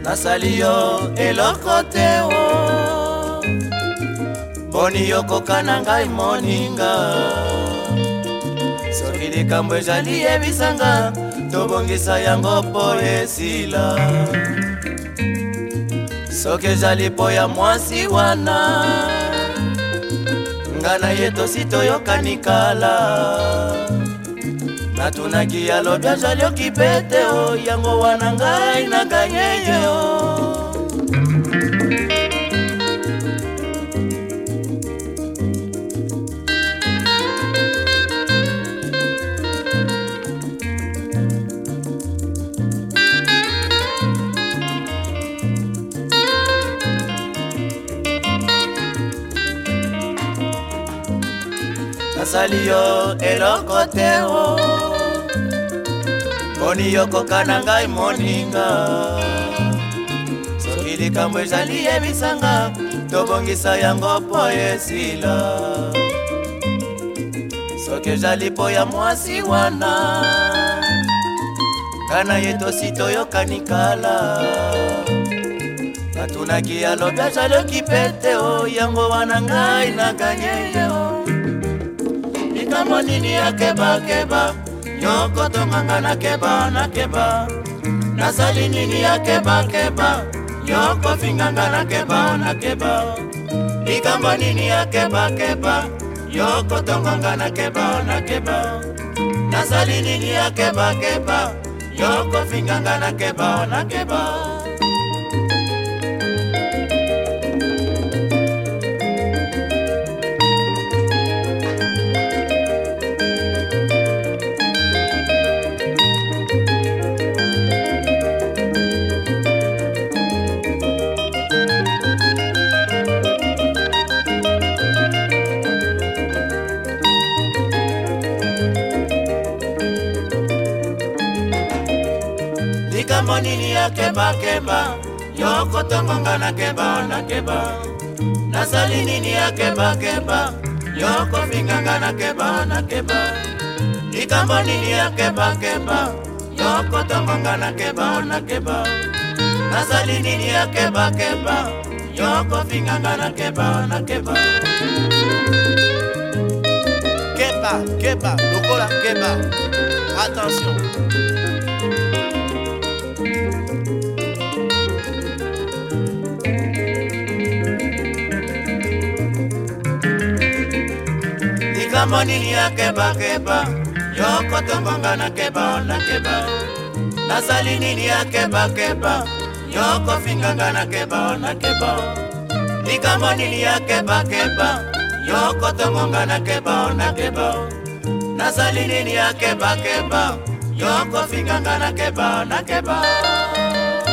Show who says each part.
Speaker 1: nasali yo eloko te o boni yokoka na ngai moninga soki likambo ezali yebisanga tobongisa yango po esila soki ezali po ya mwasi wana nga na ye tosi toyokani kala natunaki alobi azali okipete o yango wana ngai naganyeye o nasali yo eloko te o boni yokoka na ngai moninga soki likambo ezali yebisanga tobongisa yango po esila soki ezali po ya mwasi wana kana ye tosi toyokani kala natunaki alobi azali okipete o yango wana ngai naganyeye o likambo nini yakebakeba yoko tonganga nakeba nasali nini yakebakeba yoko finganga nakeba likambo nini yakebakeba yoko tonganga nakeba nasali nini yakebakeba yoko finganga nakeba likambo nini yakebakeba yoko tonganga nakeba nasali nini yakebakeba yoko finganga nakeba likambo nini yakebakeba yoko tonganga nakeba nasali nini yakebakeba yoko finganga nakeba
Speaker 2: Keba, lokola keba. Attention.
Speaker 1: likambo nini yakebakeba yoko tonganga nakeba nasali nini yakebakeba yoko finganga nakeba likambo nini yakebakeba yoko tonganga nakeba nasali nini yakebakeba yoko finganga nakeba